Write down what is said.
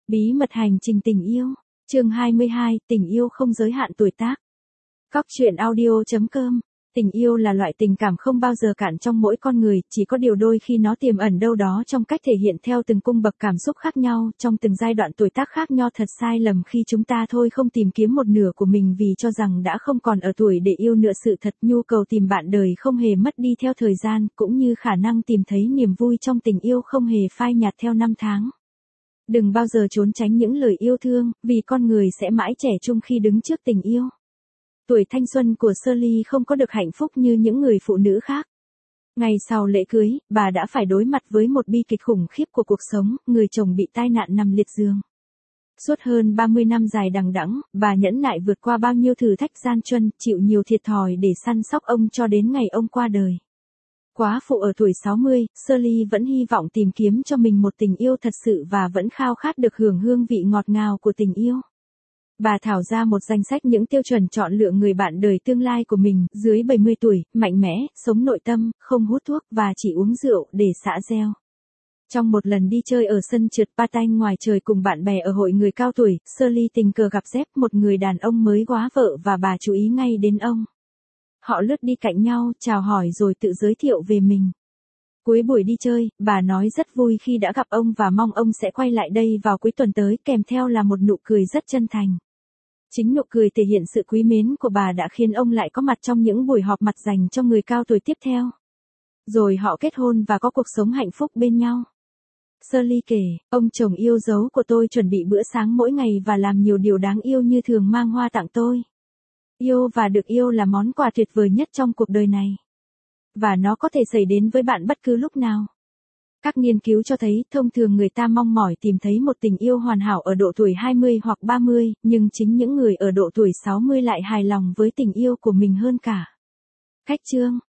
Bí mật hành trình tình yêu. Chương 22, tình yêu không giới hạn tuổi tác. Cóc truyện audio.com. Tình yêu là loại tình cảm không bao giờ cạn trong mỗi con người, chỉ có điều đôi khi nó tiềm ẩn đâu đó trong cách thể hiện theo từng cung bậc cảm xúc khác nhau, trong từng giai đoạn tuổi tác khác nhau. Thật sai lầm khi chúng ta thôi không tìm kiếm một nửa của mình vì cho rằng đã không còn ở tuổi để yêu nữa. Sự thật, nhu cầu tìm bạn đời không hề mất đi theo thời gian, cũng như khả năng tìm thấy niềm vui trong tình yêu không hề phai nhạt theo năm tháng. Đừng bao giờ trốn tránh những lời yêu thương, vì con người sẽ mãi trẻ trung khi đứng trước tình yêu. Tuổi thanh xuân của Shirley không có được hạnh phúc như những người phụ nữ khác. Ngày sau lễ cưới, bà đã phải đối mặt với một bi kịch khủng khiếp của cuộc sống, người chồng bị tai nạn nằm liệt giường. Suốt hơn 30 năm dài đằng đẵng, bà nhẫn nại vượt qua bao nhiêu thử thách gian truân, chịu nhiều thiệt thòi để săn sóc ông cho đến ngày ông qua đời. Quá phụ ở tuổi 60, Shirley vẫn hy vọng tìm kiếm cho mình một tình yêu thật sự và vẫn khao khát được hưởng hương vị ngọt ngào của tình yêu. Bà thảo ra một danh sách những tiêu chuẩn chọn lựa người bạn đời tương lai của mình, dưới 70 tuổi, mạnh mẽ, sống nội tâm, không hút thuốc và chỉ uống rượu để xả reo. Trong một lần đi chơi ở sân trượt patin ngoài trời cùng bạn bè ở hội người cao tuổi, Shirley tình cờ gặp Jeff, một người đàn ông mới góa vợ, và bà chú ý ngay đến ông. Họ lướt đi cạnh nhau, chào hỏi rồi tự giới thiệu về mình. Cuối buổi đi chơi, bà nói rất vui khi đã gặp ông và mong ông sẽ quay lại đây vào cuối tuần tới, kèm theo là một nụ cười rất chân thành. Chính nụ cười thể hiện sự quý mến của bà đã khiến ông lại có mặt trong những buổi họp mặt dành cho người cao tuổi tiếp theo. Rồi họ kết hôn và có cuộc sống hạnh phúc bên nhau. Shirley kể, ông chồng yêu dấu của tôi chuẩn bị bữa sáng mỗi ngày và làm nhiều điều đáng yêu như thường mang hoa tặng tôi. Yêu và được yêu là món quà tuyệt vời nhất trong cuộc đời này. Và nó có thể xảy đến với bạn bất cứ lúc nào. Các nghiên cứu cho thấy, thông thường người ta mong mỏi tìm thấy một tình yêu hoàn hảo ở độ tuổi 20 hoặc 30, nhưng chính những người ở độ tuổi 60 lại hài lòng với tình yêu của mình hơn cả. Cách chương.